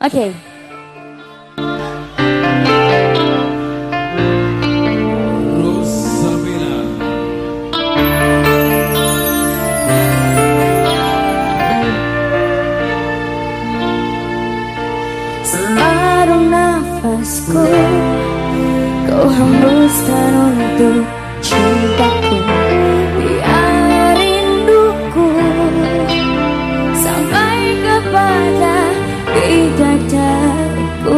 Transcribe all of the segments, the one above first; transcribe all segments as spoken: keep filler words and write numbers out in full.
Oke. Separuh nafasku kau hembuskan untuk cintaku, biar rinduku sampai kepada bidadariku.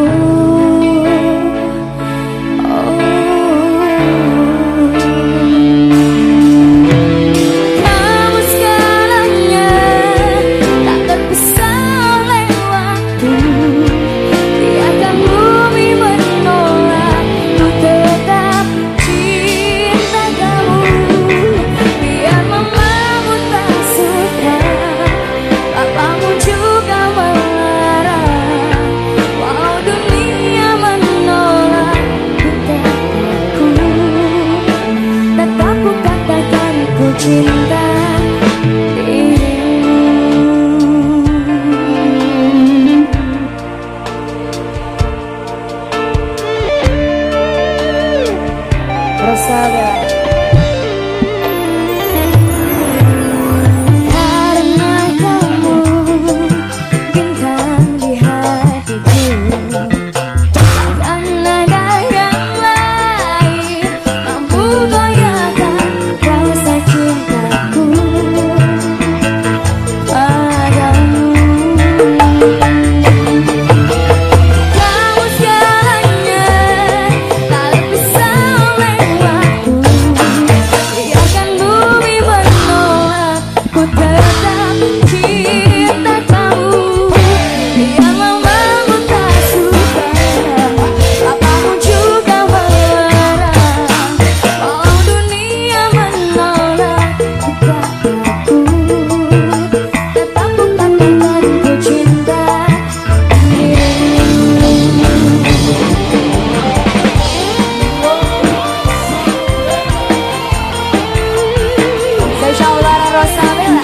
Cinta dirimu. Rosalia. Karena kamu bintang di hatiku, dan ada yang lain mampu goyahkan rasa cintaku padamu. Kamu segalanya, tak bisa oleh waktu. Biarkan bumi menolak, ku tetap cinta kamu. Biarlah malu tak suka, apamu juga melarang. Walau dunia menolak, aku tetap ku katakan ku cinta dirimu. Spesial Lara Rosabella.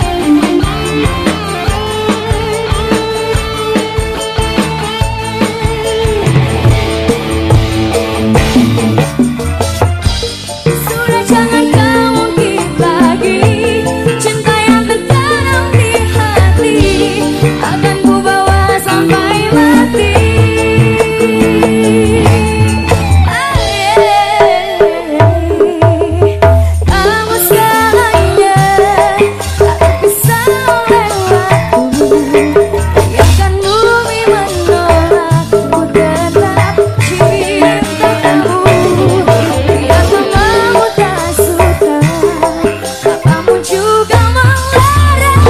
Sudah jangan kamu ungkit lagi cinta yang tertanam di hati, akan ku bawa sampai mati. Kamu segalanya, tak bisa oleh waktu. Biarkan bumi menolak, ku tetap cinta kamu. Biarpun kamu tak suka, apamu juga melarang.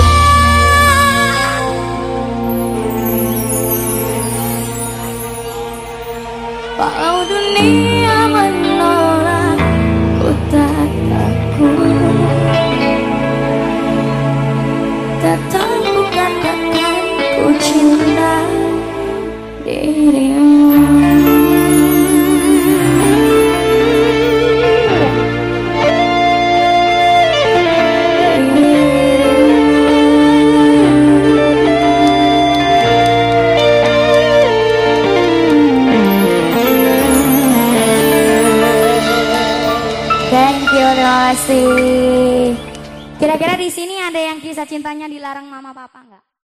Walau dunia menolak, ku takut. Tetap ku katakan ku cinta dirimu. Thank you, terima kasih. Kira-kira di sini ada yang kisah cintanya dilarang mama papa nggak?